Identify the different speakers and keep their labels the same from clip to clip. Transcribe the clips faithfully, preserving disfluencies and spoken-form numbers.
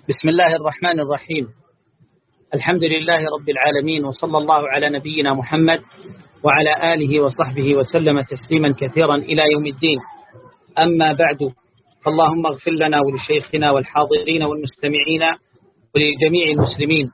Speaker 1: بسم الله الرحمن الرحيم. الحمد لله رب العالمين، وصلى الله على نبينا محمد وعلى آله وصحبه وسلم تسليما كثيرا إلى يوم الدين. أما بعد، فاللهم اغفر لنا ولشيخنا والحاضرين والمستمعين ولجميع المسلمين.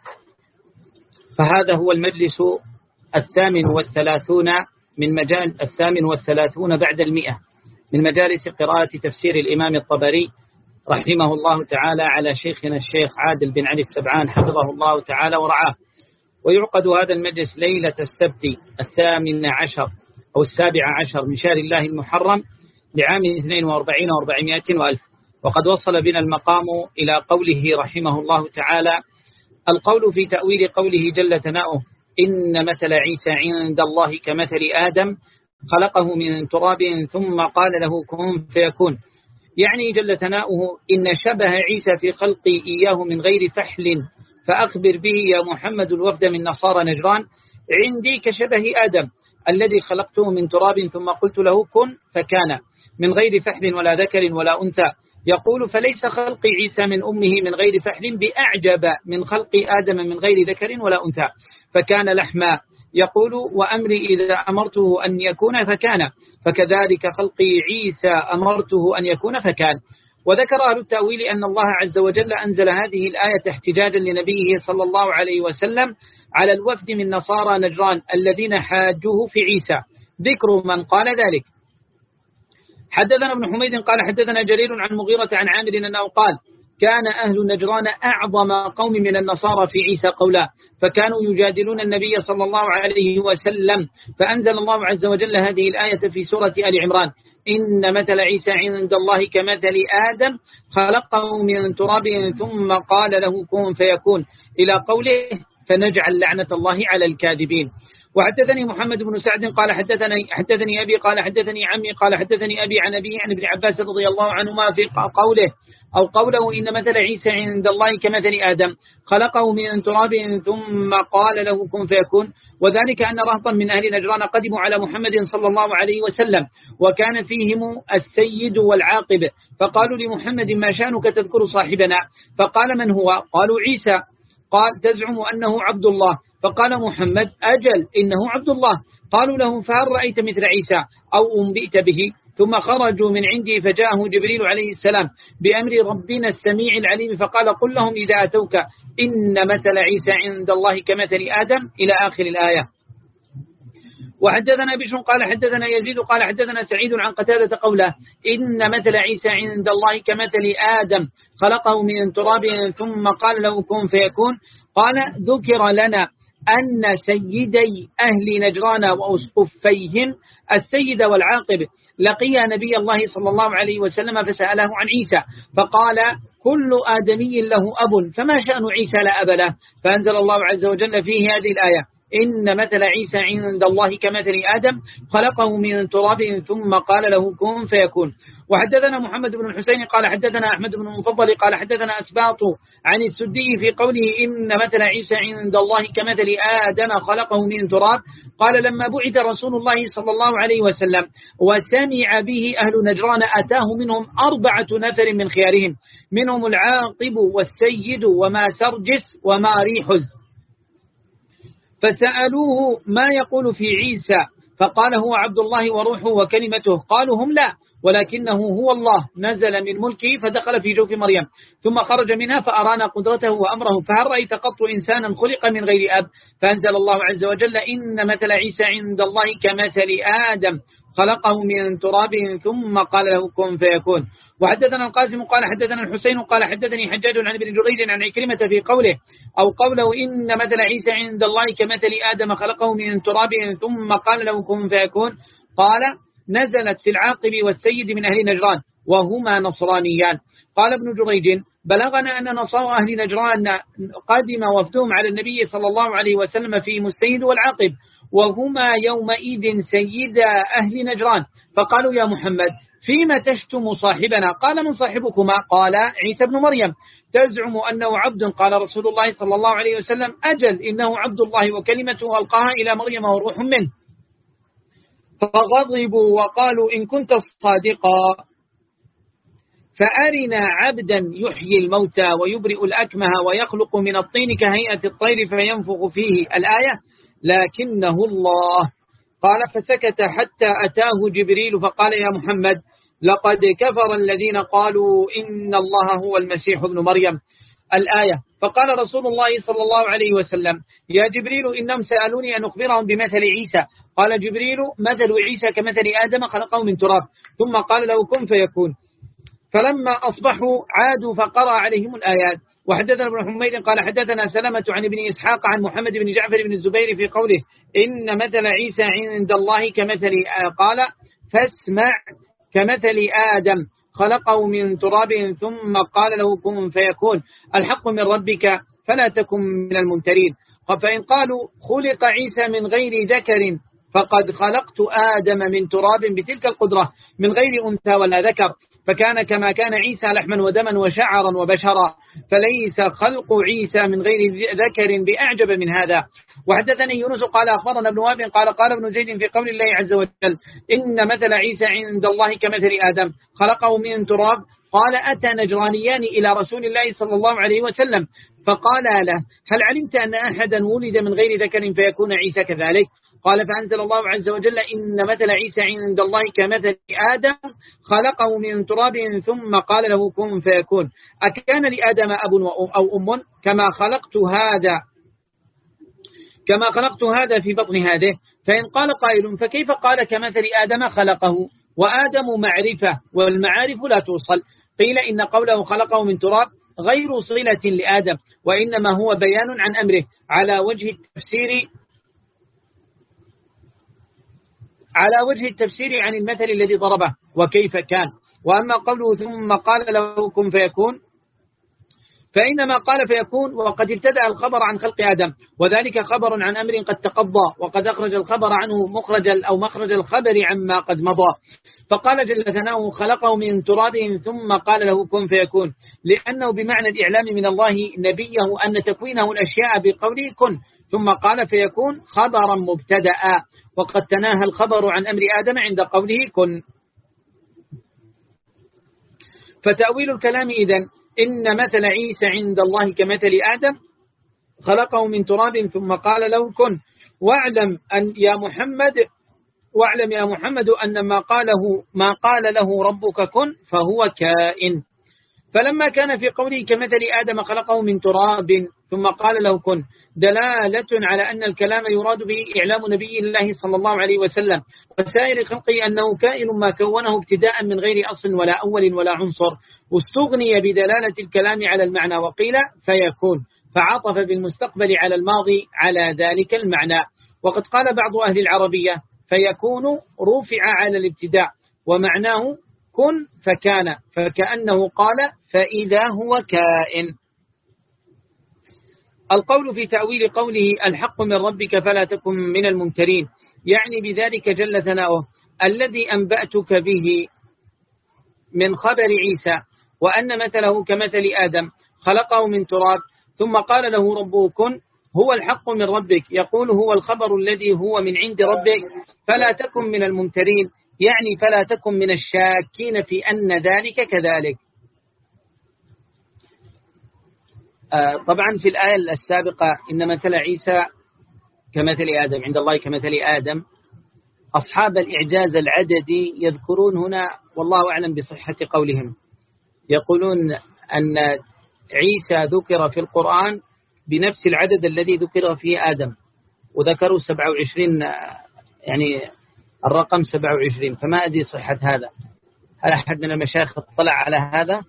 Speaker 1: فهذا هو المجلس الثامن والثلاثون من مجال الثامن والثلاثون بعد المئة من مجالس قراءة تفسير الإمام الطبري رحمه الله تعالى على شيخنا الشيخ عادل بن علي السبعان حفظه الله تعالى ورعاه. ويعقد هذا المجلس ليلة السبت الثامن عشر أو السابع عشر من شهر الله المحرم لعام اثنين وأربعين وأربعمائة وألف. وقد وصل بنا المقام إلى قوله رحمه الله تعالى: القول في تأويل قوله جل ثناؤه: إن مثل عيسى عند الله كمثل آدم خلقه من تراب ثم قال له كن فيكون. يعني جل ثناؤه إن شبه عيسى في خلقي إياه من غير فحل، فأخبر به يا محمد الوفد من نصارى نجران عندي كشبه آدم الذي خلقته من تراب ثم قلت له كن فكان، من غير فحل ولا ذكر ولا أنثى. يقول: فليس خلق عيسى من أمه من غير فحل بأعجب من خلق آدم من غير ذكر ولا أنثى، فكان لحما. يقول: وأمري إذا أمرته أن يكون فكان، فكذلك خلقي عيسى أمرته أن يكون فكان. وذكر أهل التأويل أن الله عز وجل أنزل هذه الآية احتجاجا لنبيه صلى الله عليه وسلم على الوفد من نصارى نجران الذين حاجوه في عيسى. ذكر من قال ذلك: حدثنا ابن حميد قال حدثنا جرير عن مغيرة عن عامر أنه قال: كان أهل نجران أعظم قوم من النصارى في عيسى قولا، فكانوا يجادلون النبي صلى الله عليه وسلم، فأنزل الله عز وجل هذه الآية في سورة آل عمران: إن مثل عيسى عند الله كمثل آدم خلقه من تراب ثم قال له كن فيكون، إلى قوله: فنجعل لعنة الله على الكاذبين. وحدثني محمد بن سعد قال حدثني حدثني أبي قال حدثني عمي قال حدثني أبي عن أبي عن ابن عباس رضي الله عنهما في قوله أو قوله: إن مثل عيسى عند الله كمثل آدم خلقه من تراب ثم قال له كن فيكون. وذلك أن رهطا من أهل نجران قدموا على محمد صلى الله عليه وسلم، وكان فيهم السيد والعاقب، فقالوا لمحمد: ما شأنك تذكر صاحبنا؟ فقال: من هو؟ قالوا: عيسى. قال: تزعم أنه عبد الله؟ فقال محمد: أجل إنه عبد الله. قالوا له: فهل رأيت مثل عيسى أو أنبئت به؟ ثم خرجوا من عندي فجاءه جبريل عليه السلام بأمر ربنا السميع العليم، فقال: قل لهم إذا أتوك إن مثل عيسى عند الله كمثل آدم، إلى آخر الآية. وحدثنا بشر قال حدثنا يزيد قال حدثنا سعيد عن قتادة قوله: إن مثل عيسى عند الله كمثل آدم خلقه من تراب ثم قال له كن فيكون. قال: ذكر لنا أن سيدي أهل نجران وأسقفيهم السيد والعاقب لقي نبي الله صلى الله عليه وسلم فسأله عن عيسى، فقال: كل آدمي له أب، فما شأن عيسى لا أب له؟ فأنزل الله عز وجل فيه هذه الآية: إن مثل عيسى عند الله كمثل آدم خلقه من تراب ثم قال له كن فيكون. وحدثنا محمد بن الحسين قال حدثنا أحمد بن المفضل قال حدثنا أسباط عن السدي في قوله: إن مثل عيسى عند الله كمثل آدم خلقه من تراب. قال: لما بعث رسول الله صلى الله عليه وسلم وسمع به أهل نجران أتاه منهم أربعة نفر من خيارهم، منهم العاقب والسيد وما سرجس وما ريحز، فسألوه ما يقول في عيسى، فقال: هو عبد الله وروحه وكلمته. قالوا: هم لا، ولكنه هو الله نزل من ملكه فدخل في جوف مريم ثم خرج منها فأرانا قدرته وأمره، فهل رأيت قط إنسانا خلق من غير أب؟ فأنزل الله عز وجل: إن مثل عيسى عند الله كمثل آدم خلقه من تراب ثم قال له كن فيكون. وحدثنا القاسم قال حدثنا الحسين قال حدثني حجاج عن ابن جريج عن عكرمة في قوله أو قوله: إن مثل عيسى عند الله كمثل آدم خلقه من تراب ثم قال له كن فيكون. قال: نزلت في العاقب والسيد من أهل نجران وهما نصرانيان. قال ابن جريج: بلغنا أن نصارى أهل نجران قدم وفدهم على النبي صلى الله عليه وسلم في السيد والعاقب، وهما يومئذ سيدا أهل نجران، فقالوا: يا محمد فيما تشتم صاحبنا؟ قال: من صاحبكما؟ قال: عيسى بن مريم. تزعم أنه عبد؟ قال رسول الله صلى الله عليه وسلم: أجل إنه عبد الله وكلمته ألقاها إلى مريم وروح منه. فغضبوا وقالوا: إن كنت صادقا فأرنا عبدا يحيي الموتى ويبرئ الأكمه ويخلق من الطين كهيئة الطير فينفخ فيه الآية لكنه الله. قال فسكت حتى أتاه جبريل فقال يا محمد لقد كفر الذين قالوا إن الله هو المسيح ابن مريم الآية. فقال رسول الله صلى الله عليه وسلم يا جبريل إنهم سألوني أن أخبرهم بمثل عيسى. قال جبريل مثل عيسى كمثل آدم خلقه من تراب ثم قال له كن فيكون. فلما أصبحوا عادوا فقرأ عليهم الآيات. وحدثنا ابن حميد قال حدثنا سلمة عن ابن إسحاق عن محمد بن جعفر بن الزبير في قوله إن مثل عيسى عند الله كمثل قال فاسمع كمثل آدم خلقه من تراب ثم قال له كن فيكون الحق من ربك فلا تكن من الممترين. فإن قالوا خلق عيسى من غير ذكر فقد خلقت آدم من تراب بتلك القدرة من غير أنثى ولا ذكر فكان كما كان عيسى لحما ودما وشعرا وبشرا فليس خلق عيسى من غير ذكر بأعجب من هذا. وحدثني يونس قال أخبرنا ابن وهب قال قال ابن زيد في قول الله عز وجل إن مثل عيسى عند الله كمثل آدم خلقه من تراب. قال أتى نجرانيان إلى رسول الله صلى الله عليه وسلم فقال له هل علمت أن أحدا ولد من غير ذكر فيكون عيسى كذلك؟ قال فأنزل الله عز وجل إن مثل عيسى عند الله كمثل آدم خلقه من تراب ثم قال له كن فيكون. أكان لآدم أب أو أم كما خلقت هذا كما خلقت هذا في بطن هذه. فإن قال قائل فكيف قال كمثل آدم خلقه وآدم معرفة والمعارف لا توصل؟ قيل إن قوله خلقه من تراب غير صلة لآدم وإنما هو بيان عن أمره على وجه التفسير على وجه التفسير عن المثل الذي ضربه وكيف كان. وأما قوله ثم قال له كن فيكون فإنما قال فيكون وقد ابتدأ الخبر عن خلق آدم وذلك خبر عن أمر قد تقضى وقد أخرج الخبر عنه مخرج أو مخرج الخبر عما قد مضى. فقال جل ثناؤه خلقه من تراب ثم قال له كن فيكون لأنه بمعنى الإعلام من الله نبيه أن تكوينه الأشياء بقوله كن ثم قال فيكون خبرا مبتدأ وقد تناهى الخبر عن أمر آدم عند قوله كن. فتأويل الكلام إذن إن مثل عيسى عند الله كمثل آدم خلقه من تراب ثم قال له كن. واعلم أن يا محمد واعلم يا محمد أن ما قاله ما قال له ربك كن فهو كائن. فلما كان في قوله كمثل آدم خلقه من تراب ثم قال له كن دلالة على أن الكلام يراد به إعلام نبي الله صلى الله عليه وسلم وسائر خلقه أنه كائن ما كونه ابتداء من غير أصل ولا أول ولا عنصر. واستغني بدلالة الكلام على المعنى وقيل فيكون فعطف بالمستقبل على الماضي على ذلك المعنى. وقد قال بعض أهل العربية فيكون رفع على الابتداء ومعناه كن فكان فكأنه قال فإذا هو كائن. القول في تأويل قوله الحق من ربك فلا تكن من الممترين يعني بذلك جل ثناؤه الذي أنبأتك به من خبر عيسى وأن مثله كمثل آدم خلقه من تراب ثم قال له ربه كن هو الحق من ربك يقول هو الخبر الذي هو من عند ربك فلا تكن من الممترين يعني فلا تكن من الشاكين في أن ذلك كذلك. آه طبعا في الآية السابقة إن مثل عيسى كمثل آدم عند الله كمثل آدم أصحاب الإعجاز العددي يذكرون هنا والله أعلم بصحة قولهم يقولون أن عيسى ذكر في القرآن بنفس العدد الذي ذكر فيه آدم وذكروا سبعة وعشرين يعني الرقم سبعة وعشرين فما أدري صحة هذا. هل أحد من المشايخ اطلع على هذا؟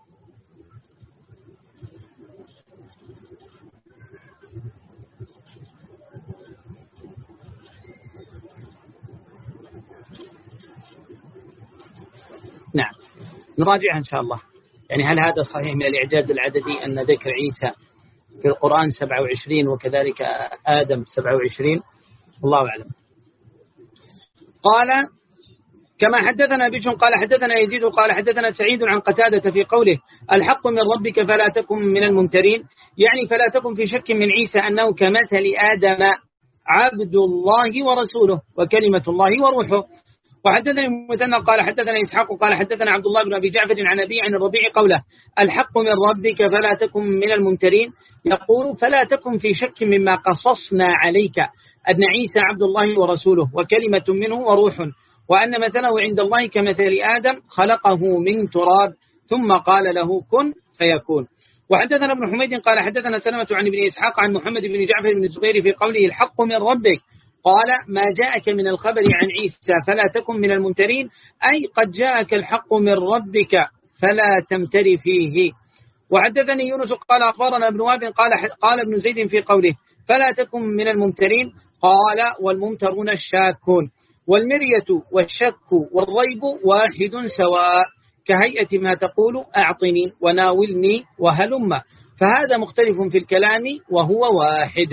Speaker 1: نعم نراجعها إن شاء الله. يعني هل هذا صحيح من الإعجاز العددي أن ذكر عيسى في القرآن سبعة وعشرين وكذلك آدم سبعة وعشرين الله أعلم. قال كما حدثنا بشر قال حدثنا يزيد قال حدثنا سعيد عن قتادة في قوله الحق من ربك فلا تكن من الممترين يعني فلا تكن في شك من عيسى أنه كمثل آدم عبد الله ورسوله وكلمة الله وروحه. وحدثني مثنى قال حدثنا إسحاق قال حدثنا عبد الله بن أبي جعفر عن أبي عن الربيع قوله الحق من ربك فلا تكن من الممترين، يقول فلا تكن في شك مما قصصنا عليك أن عيسى عبد الله ورسوله وكلمة منه وروح، وأن مثله عند الله كمثل آدم خلقه من تراب ثم قال له كن فيكون. وحدثنا ابن حميد قال حدثنا سلمة عن ابن إسحاق عن محمد بن جعفر بن الزبير في قوله الحق من ربك قال ما جاءك من الخبر عن عيسى فلا تكن من الممترين، أي قد جاءك الحق من ربك فلا تمتري فيه. وحدثني يونس قال أخبرنا ابن وهب قال قال ابن زيد في قوله فلا تكن من الممترين قال والممترون الشاكون، والمرية والشك والريب واحد سواء كهيئة ما تقول أعطني وناولني وهلم، فهذا مختلف في الكلام وهو واحد.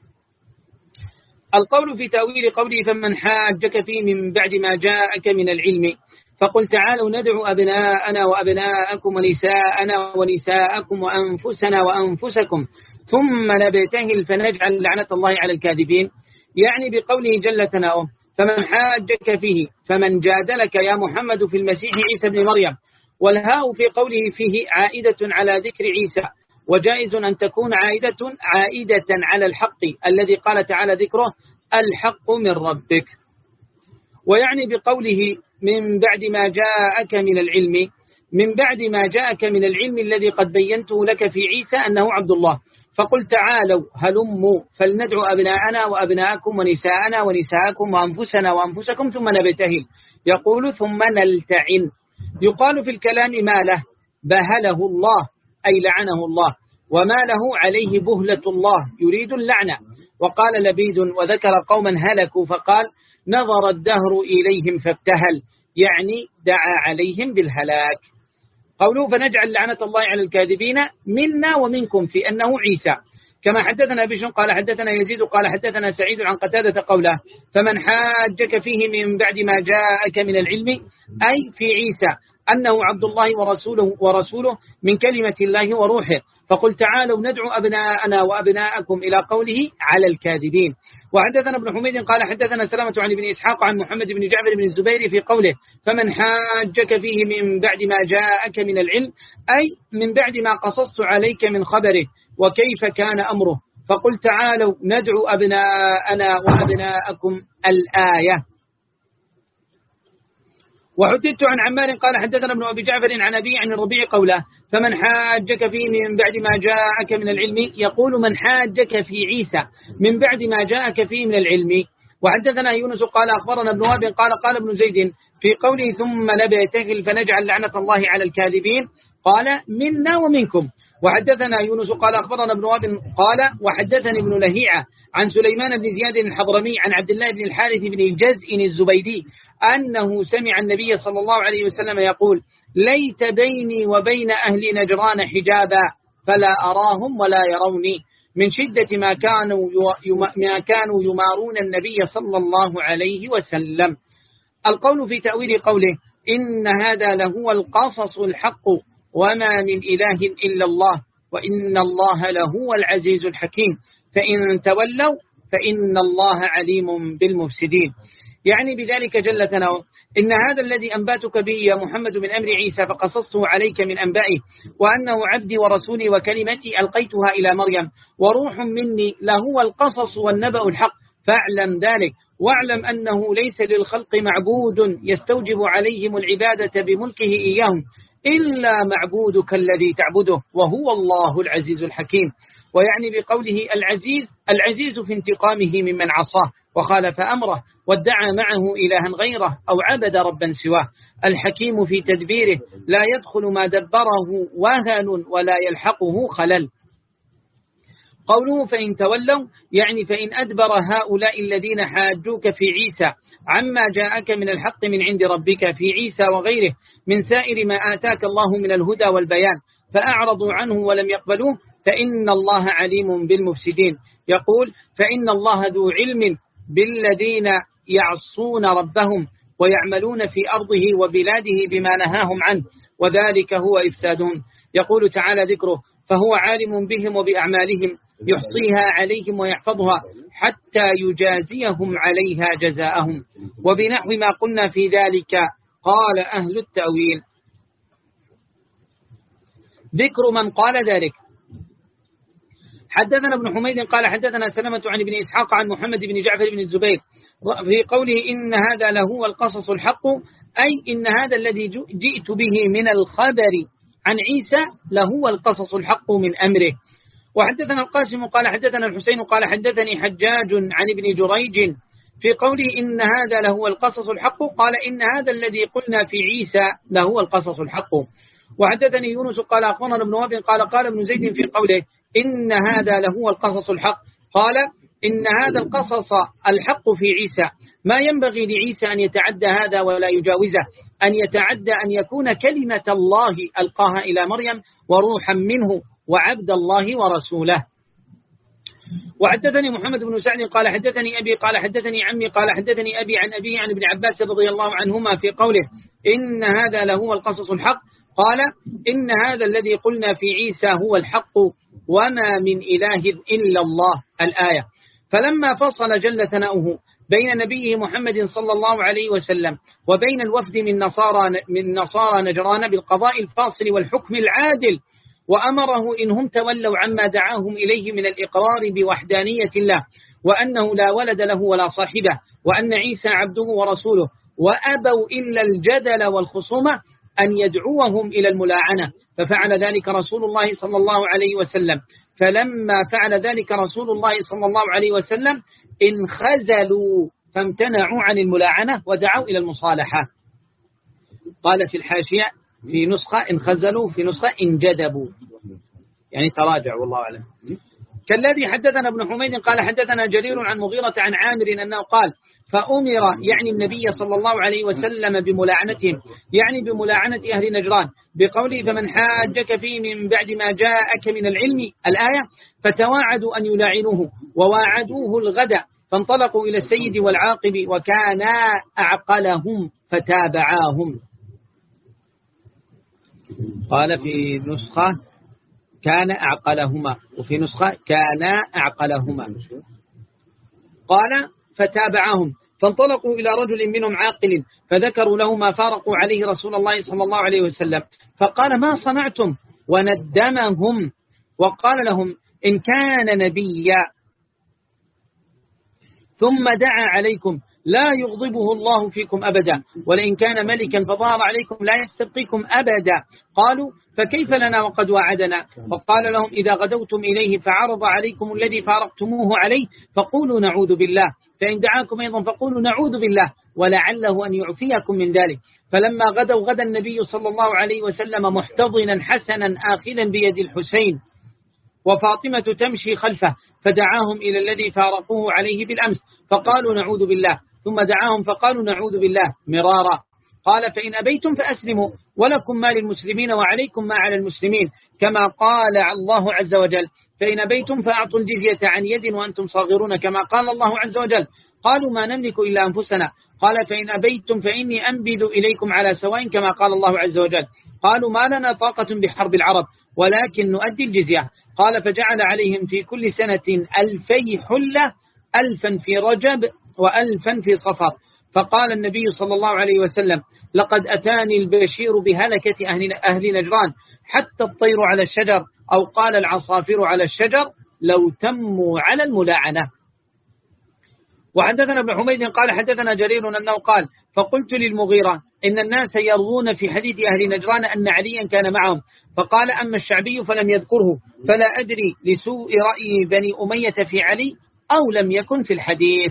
Speaker 1: القول في تأويل قوله فمن حاجك فيه من بعد ما جاءك من العلم فقل تعالوا ندعو أبناءنا وأبناءكم ونساءنا ونساءكم وأنفسنا وأنفسكم ثم نبتهل فنجعل لعنة الله على الكاذبين، يعني بقوله جل ثناؤه فمن حاجك فيه فمن جادلك يا محمد في المسيح عيسى بن مريم، والهاء في قوله فيه عائدة على ذكر عيسى، وجائز أن تكون عائدة عائدة على الحق الذي قال تعالى ذكره الحق من ربك. ويعني بقوله من بعد ما جاءك من العلم من بعد ما جاءك من العلم الذي قد بينته لك في عيسى أنه عبد الله، فقل تعالوا هلموا فلندعو أبناءنا وأبناءكم ونساءنا ونساءكم وأنفسنا وأنفسكم ثم نبتهل، يقول ثم نلتعن. يقال في الكلام ما له بهله الله أي لعنه الله، وما له عليه بهلة الله يريد اللعنة. وقال لبيد وذكر قوما هلكوا فقال نظر الدهر إليهم فابتهل، يعني دعا عليهم بالهلاك. قوله فنجعل لعنة الله على الكاذبين منا ومنكم في أنه عيسى، كما حدثنا بشر قال حدثنا يزيد قال حدثنا سعيد عن قتادة قوله فمن حاجك فيه من بعد ما جاءك من العلم أي في عيسى أنه عبد الله ورسوله ورسوله من كلمة الله وروحه، فقل تعالوا ندعو أبناءنا وأبناءكم إلى قوله على الكاذبين. وحدثنا ابن حميد قال حدثنا سلامة عن ابن إسحاق عن محمد بن جعفر بن الزبير في قوله فمن حاجك فيه من بعد ما جاءك من العلم أي من بعد ما قصصت عليك من خبره وكيف كان أمره، فقل تعالوا ندعو أبناءنا وأبناءكم الآية. وحدثت عن عمار قال حدثنا ابن أبي جعفر عن أبي عن الربيع قوله فمن حاجك فيه من بعد ما جاءك من العلم، يقول من حاجك في عيسى من بعد ما جاءك فيه من العلم. وحدثنا يونس قال أخبرنا ابن وهب قال قال ابن زيد في قوله ثم نبتهل فنجعل لعنة الله على الكاذبين قال منا ومنكم. وحدثنا يونس قال أخبرنا ابن وهب قال وحدثني ابن لهيعة عن سليمان بن زياد الحضرمي عن عبد الله بن الحارث بن الجزء الزبيدي أنه سمع النبي صلى الله عليه وسلم يقول ليت بيني وبين أهل نجران حجابا فلا أراهم ولا يروني، من شدة ما كانوا ما كانوا يمارون النبي صلى الله عليه وسلم. القول في تأويل قوله إن هذا لهو القصص الحق وما من إله إلا الله وإن الله لهو العزيز الحكيم فإن تولوا فإن الله عليم بالمفسدين، يعني بذلك جل ثناؤه إن هذا الذي أنباتك به يا محمد من أمر عيسى فقصصته عليك من أنبائه، وأنه عبدي ورسولي وكلمتي ألقيتها إلى مريم وروح مني لهو القصص والنبأ الحق، فاعلم ذلك واعلم أنه ليس للخلق معبود يستوجب عليهم العبادة بملكه إياهم إلا معبودك الذي تعبده وهو الله العزيز الحكيم. ويعني بقوله العزيز العزيز في انتقامه ممن عصاه وخالف أمره وادعى معه إلها غيره أو عبد ربا سواه، الحكيم في تدبيره لا يدخل ما دبره وهن ولا يلحقه خلل. قوله فإن تولوا يعني فإن أدبر هؤلاء الذين حاجوك في عيسى عما جاءك من الحق من عند ربك في عيسى وغيره من سائر ما آتاك الله من الهدى والبيان فأعرضوا عنه ولم يقبلوه فإن الله عليم بالمفسدين. يقول فإن الله ذو علم بالذين يعصون ربهم ويعملون في أرضه وبلاده بما نهاهم عنه وذلك هو إفسادهم. يقول تعالى ذكره فهو عالم بهم وبأعمالهم يحصيها عليهم ويحفظها حتى يجازيهم عليها جزاءهم. وبنحو ما قلنا في ذلك قال أهل التأويل. ذكر من قال ذلك. حدثنا ابن حميد قال حدثنا سلمة عن ابن إسحاق عن محمد بن جعفر بن الزبير في قوله إن هذا لهو القصص الحق، أي إن هذا الذي جئت به من الخبر عن عيسى لهو القصص الحق من أمره. وحدثنا القاسم قال حدثنا الحسين قال حدثني حجاج عن ابن جريج في قوله إن هذا لهو القصص الحق، قال إن هذا الذي قلنا في عيسى لهو القصص الحق. وحدثني يونس قال أخبرنا ابن وهب قال قال ابن زيد في قوله إن هذا لهو القصص الحق، قال إن هذا القصص الحق في عيسى، ما ينبغي لعيسى أن يتعدى هذا ولا يجاوزه، أن يتعدى أن يكون كلمة الله ألقاها إلى مريم وروحا منه وعبد الله ورسوله. وحدثني محمد بن سعد قال حدثني أبي قال حدثني عمي قال حدثني أبي عن أبي عن ابن عباس رضي الله عنهما في قوله إن هذا لهو القصص الحق، قال إن هذا الذي قلنا في عيسى هو الحق وما من إله إلا الله الآية. فلما فصل جل ثناؤه بين نبيه محمد صلى الله عليه وسلم وبين الوفد من نصارى من نصارى نجران بالقضاء الفاصل والحكم العادل، وأمره إن هم تولوا عما دعاهم إليه من الإقرار بوحدانية الله وأنه لا ولد له ولا صاحبه وأن عيسى عبده ورسوله، وأبوا إلا الجدل والخصومة، أن يدعوهم إلى الملاعنة، ففعل ذلك رسول الله صلى الله عليه وسلم. فلما فعل ذلك رسول الله صلى الله عليه وسلم انخزلوا فامتنعوا عن الملاعنة ودعوا إلى المصالحة. قال في الحاشية في نسخة انخزلوا، في نسخة انجدبوا، يعني تراجع والله أعلم. كالذي حدثنا ابن حميد قال حدثنا جرير عن مغيرة عن عامر أنه قال فأمر يعني النبي صلى الله عليه وسلم بملاعنتهم، يعني بملاعنة أهل نجران، بقوله فمن حاجك فيه من بعد ما جاءك من العلم الآية، فتواعدوا أن يلاعنوه وواعدوه الغد، فانطلقوا إلى السيد والعاقب وكانا أعقلهم فتابعاهم. قال في نسخة كان أعقلهما، وفي نسخة كانا أعقلهما. قال فتابعهم فانطلقوا إلى رجل منهم عاقل فذكروا له ما فارقوا عليه رسول الله صلى الله عليه وسلم، فقال ما صنعتم وندمهم، وقال لهم إن كان نبيا ثم دعا عليكم لا يغضبه الله فيكم أبدا، ولئن كان ملكا فظهر عليكم لا يستبقيكم أبدا. قالوا فكيف لنا وقد وعدنا؟ فقال لهم إذا غدوتم إليه فعرض عليكم الذي فارقتموه عليه فقولوا نعوذ بالله، فإن دعاكم أيضا فقولوا نعوذ بالله ولعله أن يعفيكم من ذلك. فلما غدوا غدا النبي صلى الله عليه وسلم محتضنا حسنا آخذا بيد الحسين وفاطمة تمشي خلفه، فدعاهم إلى الذي فارقوه عليه بالأمس فقالوا نعوذ بالله، ثم دعاهم فقالوا نعوذ بالله مرارا. قال فإن أبيتم فأسلموا ولكم ما للمسلمين وعليكم ما على المسلمين، كما قال الله عز وجل فإن أبيتم فأعطوا الجزية عن يد وأنتم صاغرون، كما قال الله عز وجل قالوا ما نملك إلا أنفسنا. قال فإن أبيتم فإني أنبذ إليكم على سواء، كما قال الله عز وجل قالوا ما لنا طاقة بحرب العرب ولكن نؤدي الجزية. قال فجعل عليهم في كل سنة ألفي حلة، ألفا في رجب وألفا في صفر. فقال النبي صلى الله عليه وسلم لقد أتاني البشير بهلكة أهل, أهل نجران حتى الطير على الشجر، أو قال العصافير على الشجر لو تموا على الملاعنة. وحدثنا ابن حميد قال حدثنا جرير أنه قال فقلت للمغيرة إن الناس يروون في حديث أهل نجران أن عليا كان معهم، فقال أما الشعبي فلم يذكره، فلا أدري لسوء رأي بني أمية في علي أو لم يكن في الحديث.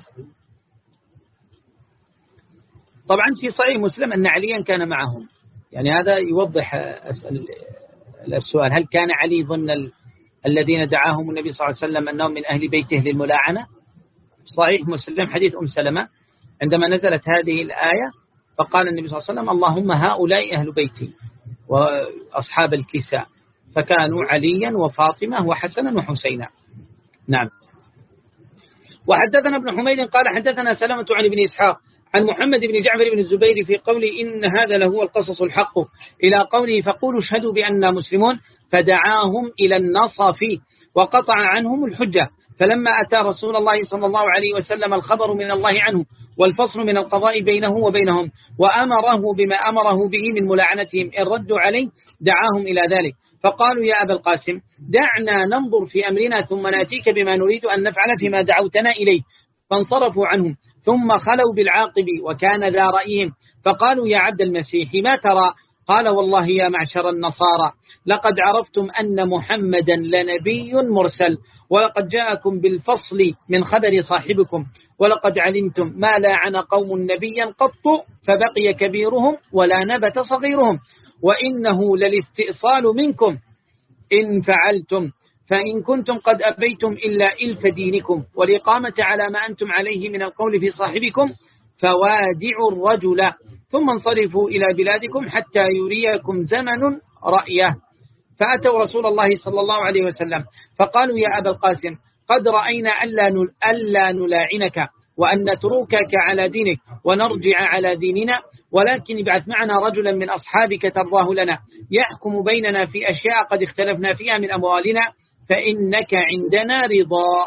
Speaker 1: طبعا في صحيح مسلم أن عليا كان معهم، يعني هذا يوضح السؤال هل كان علي ضمن ال... الذين دعاهم النبي صلى الله عليه وسلم أنهم من أهل بيته للملاعنة؟ صحيح مسلم حديث أم سلمة عندما نزلت هذه الآية فقال النبي صلى الله عليه وسلم اللهم هؤلاء أهل بيتي وأصحاب الكساء، فكانوا عليا وفاطمة وحسنا وحسينا. نعم. وحدثنا ابن حميد قال حدثنا سلمة عن ابن إسحاق عن محمد بن جعفر بن الزبير في قوله إن هذا لهو القصص الحق إلى قوله فقولوا اشهدوا بأننا مسلمون، فدعاهم إلى النصف وقطع عنهم الحجة. فلما أتى رسول الله صلى الله عليه وسلم الخبر من الله عنه والفصل من القضاء بينه وبينهم، وأمره بما أمره به من ملاعنتهم. إن ردوا عليه دعاهم إلى ذلك، فقالوا يا أبا القاسم دعنا ننظر في أمرنا ثم نأتيك بما نريد أن نفعل فيما دعوتنا إليه. فانصرفوا عنهم ثم خلوا بالعاقب وكان ذا رأيهم، فقالوا يا عبد المسيح ما ترى؟ قال والله يا معشر النصارى لقد عرفتم أن محمدا لنبي مرسل، ولقد جاءكم بالفصل من خبر صاحبكم، ولقد علمتم ما لاعن قوم نبيا قط فبقي كبيرهم ولا نبت صغيرهم، وإنه للاستئصال منكم إن فعلتم، فإن كنتم قد أبيتم إلا إلف دينكم والإقامة على ما أنتم عليه من القول في صاحبكم فوادعوا الرجل ثم انصرفوا إلى بلادكم حتى يريكم زمن رأيه. فأتوا رسول الله صلى الله عليه وسلم فقالوا يا أبا القاسم قد رأينا ألا نلاعنك وأن نتركك على دينك ونرجع على ديننا، ولكن ابعث معنا رجلا من أصحابك ترضاه لنا يحكم بيننا في أشياء قد اختلفنا فيها من أموالنا فإنك عندنا رضا.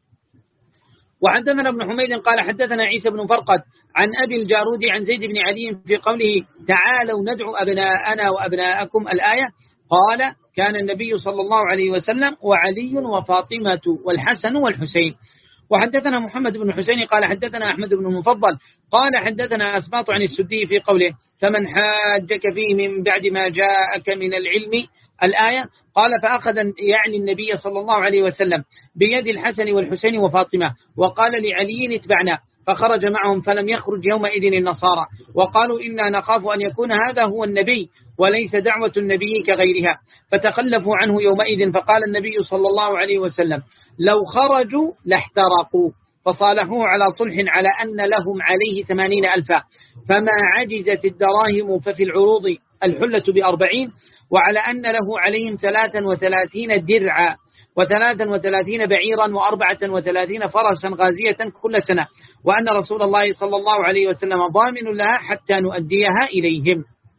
Speaker 1: وحدثنا ابن حميد قال حدثنا عيسى بن فرقد عن أبي الجارود عن زيد بن علي في قوله تعالوا ندعو أبناءنا وأبناءكم الآية، قال كان النبي صلى الله عليه وسلم وعلي وفاطمة والحسن والحسين. وحدثنا محمد بن حسين قال حدثنا أحمد بن المفضل قال حدثنا أسباط عن السدي في قوله فمن حاجك فيه من بعد ما جاءك من العلم الآية، قال فأخذ يعني النبي صلى الله عليه وسلم بيد الحسن والحسين وفاطمة وقال لعلي اتبعنا، فخرج معهم فلم يخرج يومئذ النصارى وقالوا إنا نخاف أن يكون هذا هو النبي وليس دعوة النبي كغيرها، فتخلفوا عنه يومئذ. فقال النبي صلى الله عليه وسلم لو خرجوا لاحترقوا، فصالحوه على صلح على أن لهم عليه ثمانين ألفا، فما عجزت الدراهم ففي العروض الحلة بأربعين، وعلى أن له عليهم ثلاثا وثلاثين درعا وثلاثا وثلاثين بعيرا وأربعة وثلاثين فرسا غازية كل سنة، وأن رسول الله صلى الله عليه وسلم ضامن لها حتى نؤديها إليهم.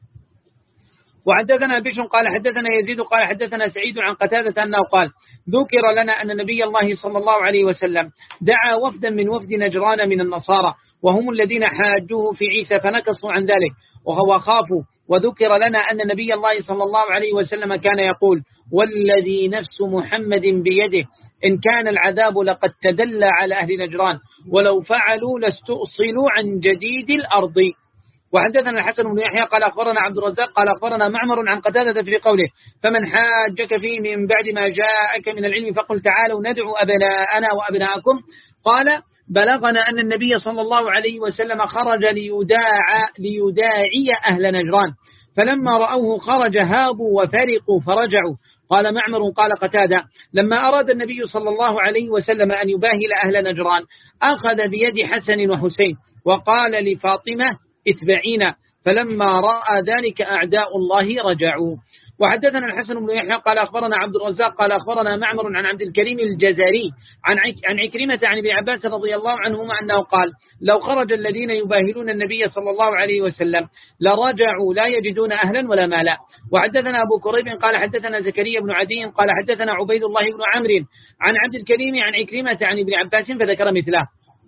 Speaker 1: وحدثنا بشر قال حدثنا يزيد قال حدثنا سعيد عن قتادة أنه قال ذكر لنا أن نبي الله صلى الله عليه وسلم دعا وفدا من وفد نجران من النصارى وهم الذين حاجوه في عيسى فنكصوا عن ذلك وخافوا، وذكر لنا أن نبي الله صلى الله عليه وسلم كان يقول والذي نفس محمد بيده إن كان العذاب لقد تدلى على أهل نجران ولو فعلوا لاستؤصلوا عن جديد الأرض. وحدثنا الحسن بن يحيى قال أخبرنا عبد الرزاق قال أخبرنا معمر عن قتادة في قوله فمن حاجك فيه من بعد ما جاءك من العلم فقل تعالوا ندعو أبناءنا وأبناءكم، قال بلغنا أن النبي صلى الله عليه وسلم خرج ليداعى ليداعي أهل نجران، فلما رأوه خرج هابوا وفرقوا فرجعوا. قال معمر قال قتادة لما أراد النبي صلى الله عليه وسلم أن يباهل أهل نجران أخذ بيد حسن وحسين وقال لفاطمة اتبعينا، فلما رأى ذلك أعداء الله رجعوا. وحدثنا الحسن بن يحيى قال أخبرنا عبد الرزاق قال أخبرنا معمر عن عبد الكريم الجزري عن عن عكرمة عن ابن عباس رضي الله عنهما أنه قال لو خرج الذين يباهلون النبي صلى الله عليه وسلم لرجعوا لا يجدون أهلا ولا مالا. وحدثنا أبو كريب قال حدثنا زكريا بن عدي قال حدثنا عبيد الله بن عمرو عن عبد الكريم عن عكرمة عن ابن عباس فذكر مثله.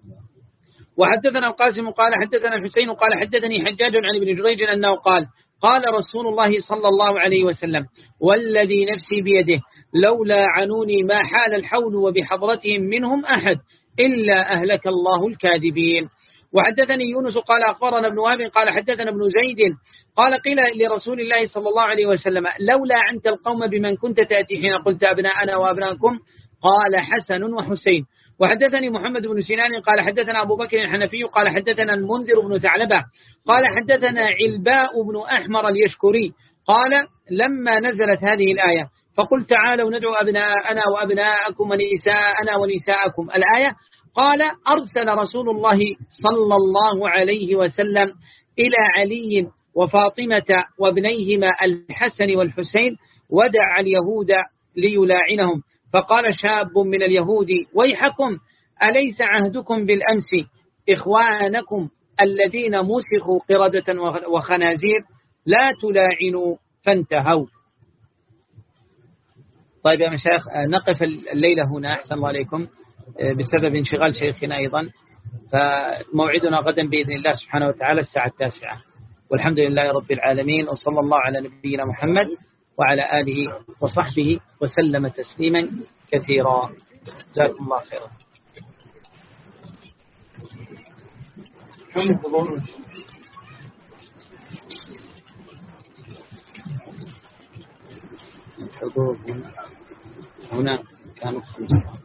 Speaker 1: وحدثنا القاسم قال حدثنا الحسين قال حدثني حجاج عن ابن جريج أنه قال قال رسول الله صلى الله عليه وسلم والذي نفسي بيده لولا عنوني ما حال الحول وبحضرتهم منهم أحد إلا أهلك الله الكاذبين. وحدثني يونس قال أخبرنا ابن وهب قال حدثنا ابن زيد قال قيل لرسول الله صلى الله عليه وسلم لولا عنت القوم بمن كنت تأتي حين قلت أبناءنا وأبناءكم، قال حسن وحسين. وحدثني محمد بن سنان قال حدثنا أبو بكر الحنفي قال حدثنا المنذر بن ثعلبة قال حدثنا علباء بن أحمر اليشكري قال لما نزلت هذه الآية فقل تعالوا ندعو أبناءنا وأبناءكم ونساءنا ونساءكم الآية، قال أرسل رسول الله صلى الله عليه وسلم إلى علي وفاطمة وابنيهما الحسن والحسين ودعا اليهود ليلاعنهم، فقال شاب من اليهود ويحكم أليس عهدكم بالأمس إخوانكم الذين مسخوا قردة وخنازير لا تلاعنوا، فانتهوا. طيب يا مشايخ نقف الليلة هنا أحسن الله عليكم بسبب انشغال شيخنا أيضا، فموعدنا غدا بإذن الله سبحانه وتعالى الساعة التاسعة. والحمد لله رب العالمين، وصلى الله على نبينا محمد وعلى آله وصحبه وسلم تسليما كثيرا. جزاكم الله خيرا. الحضور هنا كانوا